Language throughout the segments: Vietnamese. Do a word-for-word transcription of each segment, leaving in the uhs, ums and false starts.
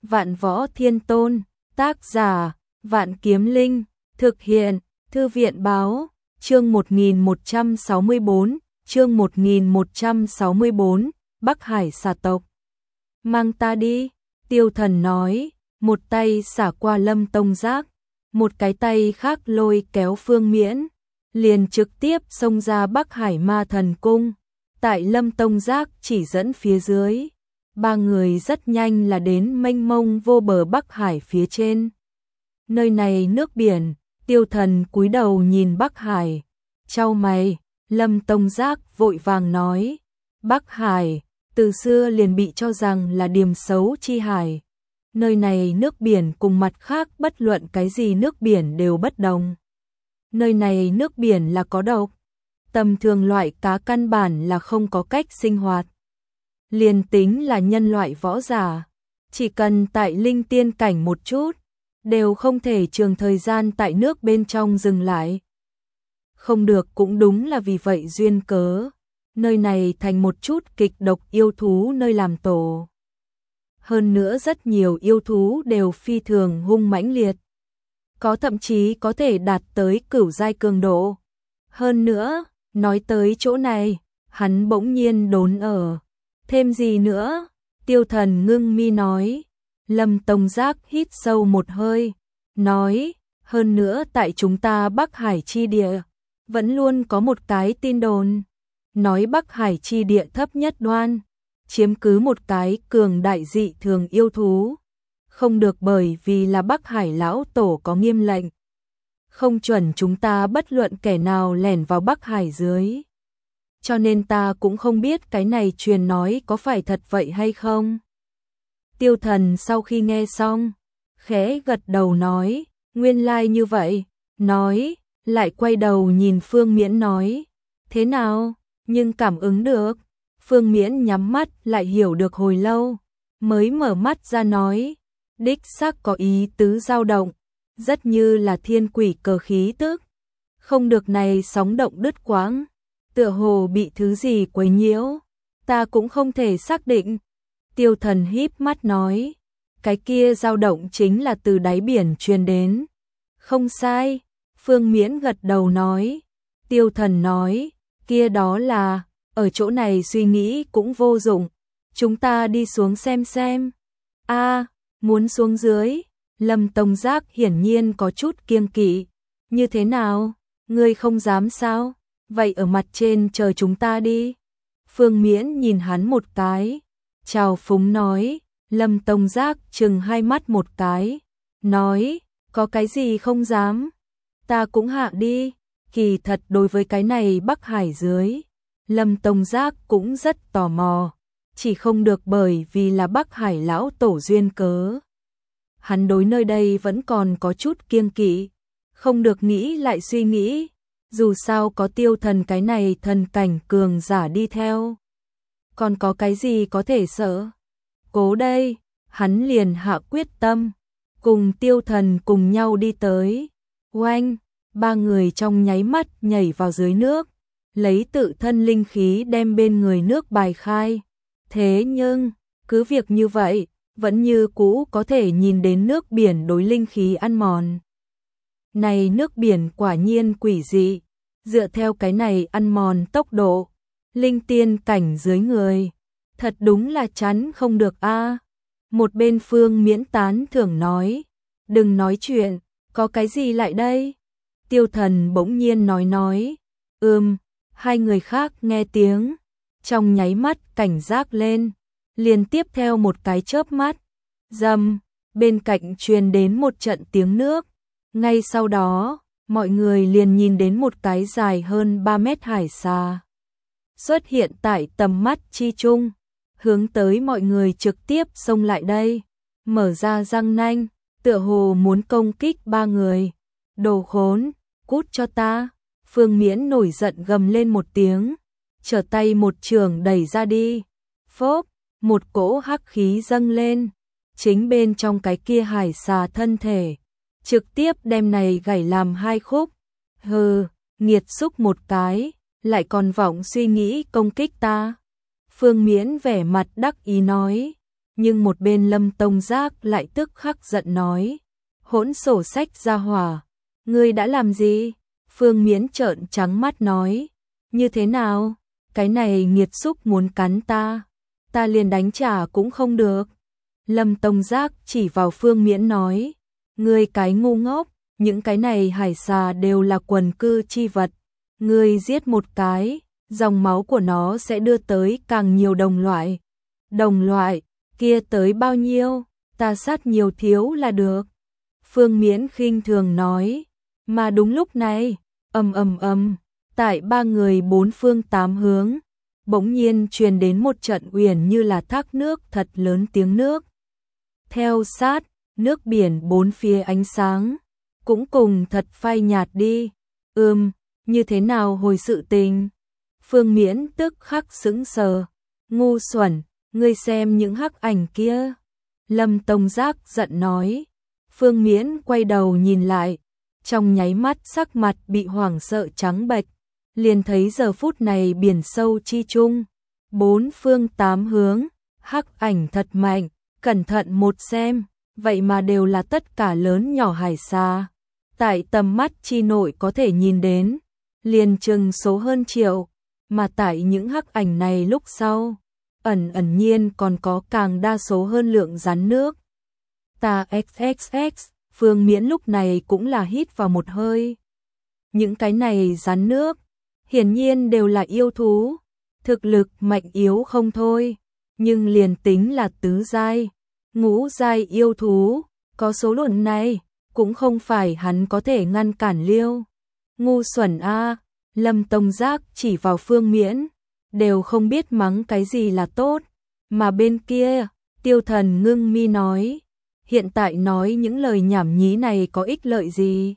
Vạn Võ Thiên Tôn, tác giả, Vạn Kiếm Linh, thực hiện, Thư viện báo, chương một nghìn một trăm sáu mươi bốn, chương một nghìn một trăm sáu mươi bốn, Bắc Hải xà tộc. Mang ta đi, Tiêu Thần nói, một tay xả qua Lâm Tông Giác, một cái tay khác lôi kéo Phương Miễn, liền trực tiếp xông ra Bắc Hải Ma Thần Cung. Tại Lâm Tông Giác chỉ dẫn phía dưới, ba người rất nhanh là đến mênh mông vô bờ Bắc Hải phía trên. Nơi này nước biển, Tiêu Thần cúi đầu nhìn Bắc Hải, chau mày. Lâm Tông Giác vội vàng nói, Bắc Hải, từ xưa liền bị cho rằng là điểm xấu chi hải. Nơi này nước biển cùng mặt khác bất luận cái gì nước biển đều bất đồng. Nơi này nước biển là có độc, tầm thường loại cá căn bản là không có cách sinh hoạt. Liền tính là nhân loại võ giả, chỉ cần tại linh tiên cảnh một chút, đều không thể trường thời gian tại nước bên trong dừng lại. Không được cũng đúng là vì vậy duyên cớ, nơi này thành một chút kịch độc yêu thú nơi làm tổ. Hơn nữa rất nhiều yêu thú đều phi thường hung mãnh liệt, có thậm chí có thể đạt tới cửu giai cường độ. Hơn nữa, nói tới chỗ này, hắn bỗng nhiên đốn ở. Thêm gì nữa? Tiêu Thần ngưng mi nói. Lâm Tông Giác hít sâu một hơi, nói, hơn nữa tại chúng ta Bắc Hải chi địa, vẫn luôn có một cái tin đồn, nói Bắc Hải chi địa thấp nhất đoan, chiếm cứ một cái cường đại dị thường yêu thú. Không được, bởi vì là Bắc Hải lão tổ có nghiêm lệnh, không chuẩn chúng ta bất luận kẻ nào lẻn vào Bắc Hải dưới. Cho nên ta cũng không biết cái này truyền nói có phải thật vậy hay không. Tiêu Thần sau khi nghe xong, khẽ gật đầu nói, nguyên lai như vậy, nói, lại quay đầu nhìn Phương Miễn nói, thế nào, nhưng cảm ứng được. Phương Miễn nhắm mắt lại hiểu được hồi lâu, mới mở mắt ra nói, đích xác có ý tứ dao động, rất như là thiên quỷ cờ khí tức. Không được, này sóng động đứt quãng, tựa hồ bị thứ gì quấy nhiễu, ta cũng không thể xác định. Tiêu Thần híp mắt nói, cái kia dao động chính là từ đáy biển truyền đến. Không sai, Phương Miễn gật đầu nói. Tiêu Thần nói, kia đó là, ở chỗ này suy nghĩ cũng vô dụng, chúng ta đi xuống xem xem. A, muốn xuống dưới? Lâm Tông Giác hiển nhiên có chút kiêng kỵ. Như thế nào, ngươi không dám sao? Vậy ở mặt trên chờ chúng ta đi. Phương Miễn nhìn hắn một cái, chào phúng nói. Lâm Tông Giác chừng hai mắt một cái, nói, có cái gì không dám, ta cũng hạ đi. Kỳ thật đối với cái này Bắc Hải dưới, Lâm Tông Giác cũng rất tò mò, chỉ không được bởi vì là Bắc Hải lão tổ duyên cớ. Hắn đối nơi đây vẫn còn có chút kiêng kỵ, không được nghĩ lại suy nghĩ, dù sao có Tiêu Thần cái này thần cảnh cường giả đi theo, còn có cái gì có thể sợ. Cố đây, hắn liền hạ quyết tâm, cùng Tiêu Thần cùng nhau đi tới. Oanh, ba người trong nháy mắt nhảy vào dưới nước, lấy tự thân linh khí đem bên người nước bài khai. Thế nhưng, cứ việc như vậy, vẫn như cũ có thể nhìn đến nước biển đối linh khí ăn mòn. Này nước biển quả nhiên quỷ dị, dựa theo cái này ăn mòn tốc độ, linh tiên cảnh dưới người, thật đúng là chắn không được a. Một bên Phương Miễn tán thưởng nói, đừng nói chuyện, có cái gì lại đây? Tiêu Thần bỗng nhiên nói nói, ừm, hai người khác nghe tiếng, trong nháy mắt cảnh giác lên, liền tiếp theo một cái chớp mắt, rầm, bên cạnh truyền đến một trận tiếng nước, ngay sau đó, mọi người liền nhìn đến một cái dài hơn ba mét hải xà xuất hiện tại tầm mắt chi chung, hướng tới mọi người trực tiếp xông lại đây, mở ra răng nanh, tựa hồ muốn công kích ba người. Đồ khốn, cút cho ta! Phương Miễn nổi giận gầm lên một tiếng, trở tay một trường đẩy ra đi. Phốp, một cỗ hắc khí dâng lên, chính bên trong cái kia hải xà thân thể, trực tiếp đem này gãy làm hai khúc. Hừ, nghiệt xúc một cái, lại còn vọng suy nghĩ công kích ta. Phương Miễn vẻ mặt đắc ý nói, Nhưng một bên Lâm Tông Giác lại tức khắc giận nói, hỗn sổ sách ra hỏa, ngươi đã làm gì? Phương Miễn trợn trắng mắt nói, như thế nào? Cái này nghiệt xúc muốn cắn ta, ta liền đánh trả cũng không được. Lâm Tông Giác chỉ vào Phương Miễn nói, ngươi cái ngu ngốc, những cái này hải xà đều là quần cư chi vật, ngươi giết một cái, dòng máu của nó sẽ đưa tới càng nhiều đồng loại. Đồng loại, kia tới bao nhiêu, ta sát nhiều thiếu là được. Phương Miễn khinh thường nói, mà đúng lúc này, ầm ầm ầm, tại ba người bốn phương tám hướng, bỗng nhiên truyền đến một trận uyển như là thác nước thật lớn tiếng nước. Theo sát, nước biển bốn phía ánh sáng, cũng cùng thật phai nhạt đi. Ừm, như thế nào hồi sự tình? Phương Miễn tức khắc sững sờ, ngu xuẩn, ngươi xem những hắc ảnh kia. Lâm Tông Giác giận nói. Phương Miễn quay đầu nhìn lại, trong nháy mắt sắc mặt bị hoảng sợ trắng bệch, liền thấy giờ phút này biển sâu chi chung, bốn phương tám hướng, hắc ảnh thật mạnh, cẩn thận một xem, vậy mà đều là tất cả lớn nhỏ hải xa. Tại tầm mắt chi nội có thể nhìn đến, liền chừng số hơn triệu, mà tại những hắc ảnh này lúc sau, ẩn ẩn nhiên còn có càng đa số hơn lượng rắn nước. Ta xx xx, Phương Miễn lúc này cũng là hít vào một hơi. Những cái này rắn nước, hiển nhiên đều là yêu thú, thực lực mạnh yếu không thôi, nhưng liền tính là tứ giai, ngũ giai yêu thú, có số lượng này, cũng không phải hắn có thể ngăn cản liêu. Ngu xuẩn a, Lâm Tông Giác chỉ vào Phương Miễn, đều không biết mắng cái gì là tốt, mà bên kia, Tiêu Thần ngưng mi nói, hiện tại nói những lời nhảm nhí này có ích lợi gì?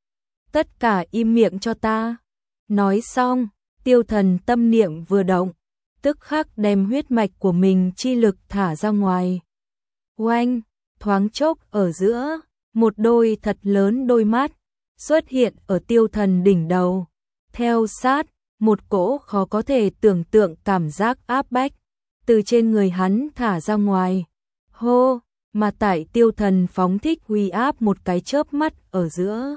Tất cả im miệng cho ta. Nói xong, Tiêu Thần tâm niệm vừa động, tức khắc đem huyết mạch của mình chi lực thả ra ngoài. Oanh, thoáng chốc ở giữa, một đôi thật lớn đôi mắt xuất hiện ở Tiêu Thần đỉnh đầu. Theo sát, một cỗ khó có thể tưởng tượng cảm giác áp bách từ trên người hắn thả ra ngoài. Hô, mà tại Tiêu Thần phóng thích uy áp một cái chớp mắt ở giữa.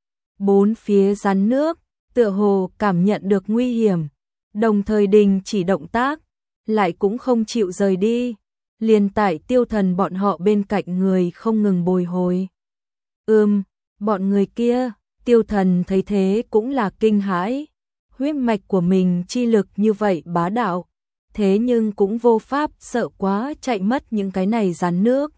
Bốn phía rắn nước, tựa hồ cảm nhận được nguy hiểm, đồng thời đình chỉ động tác, lại cũng không chịu rời đi, liền tại Tiêu Thần bọn họ bên cạnh người không ngừng bồi hồi. Ừm, bọn người kia, Tiêu Thần thấy thế cũng là kinh hãi, huyết mạch của mình chi lực như vậy bá đạo, thế nhưng cũng vô pháp sợ quá chạy mất những cái này rắn nước.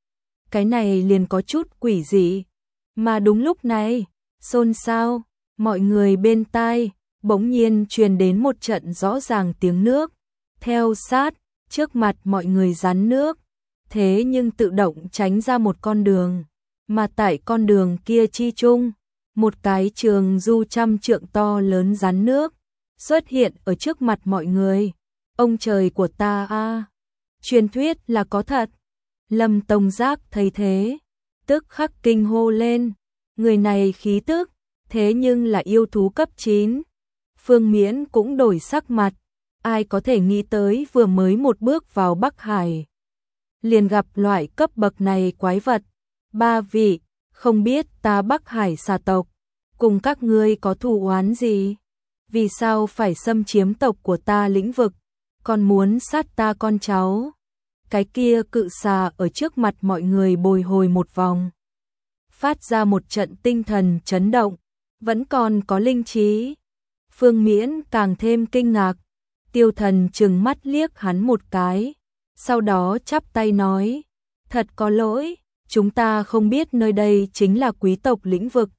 Cái này liền có chút quỷ dị, mà đúng lúc này, xôn xao, mọi người bên tai, bỗng nhiên truyền đến một trận rõ ràng tiếng nước, theo sát, trước mặt mọi người rắn nước, thế nhưng tự động tránh ra một con đường, mà tại con đường kia chi chung, một cái trường du trăm trượng to lớn rắn nước, xuất hiện ở trước mặt mọi người. Ông trời của ta a, truyền thuyết là có thật. Lâm Tông Giác thấy thế, tức khắc kinh hô lên, người này khí tức, thế nhưng là yêu thú cấp chín. Phương Miễn cũng đổi sắc mặt, ai có thể nghĩ tới vừa mới một bước vào Bắc Hải, liền gặp loại cấp bậc này quái vật. Ba vị, không biết ta Bắc Hải xà tộc, cùng các ngươi có thù oán gì? Vì sao phải xâm chiếm tộc của ta lĩnh vực, còn muốn sát ta con cháu? Cái kia cự xà ở trước mặt mọi người bồi hồi một vòng, phát ra một trận tinh thần chấn động, vẫn còn có linh trí. Phương Miễn càng thêm kinh ngạc, Tiêu Thần trừng mắt liếc hắn một cái, sau đó chắp tay nói, thật có lỗi, chúng ta không biết nơi đây chính là quý tộc lĩnh vực.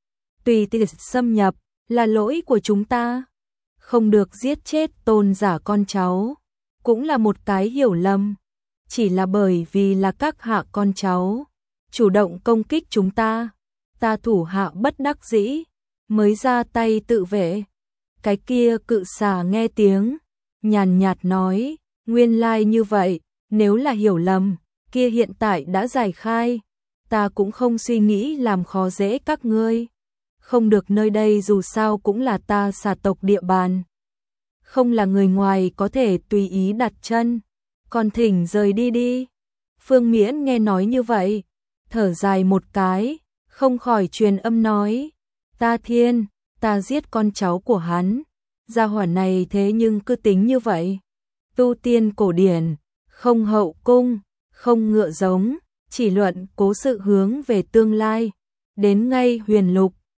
Tùy tiện xâm nhập, là lỗi của chúng ta. Không được giết chết tôn giả con cháu, cũng là một cái hiểu lầm. Chỉ là bởi vì là các hạ con cháu chủ động công kích chúng ta, ta thủ hạ bất đắc dĩ mới ra tay tự vệ. Cái kia cự xà nghe tiếng, nhàn nhạt nói, nguyên lai như vậy, nếu là hiểu lầm, kia hiện tại đã giải khai, ta cũng không suy nghĩ làm khó dễ các ngươi. Không được, nơi đây dù sao cũng là ta xà tộc địa bàn, không là người ngoài có thể tùy ý đặt chân. còn thỉnh rời đi đi. Phương Miễn nghe nói như vậy, thở dài một cái, không khỏi truyền âm nói, ta thiên, ta giết con cháu của hắn, gia hỏa này thế nhưng cứ tính như vậy. Tu tiên cổ điển, không hậu cung, không ngựa giống, chỉ luận cố sự hướng về tương lai, đến ngay huyền lục,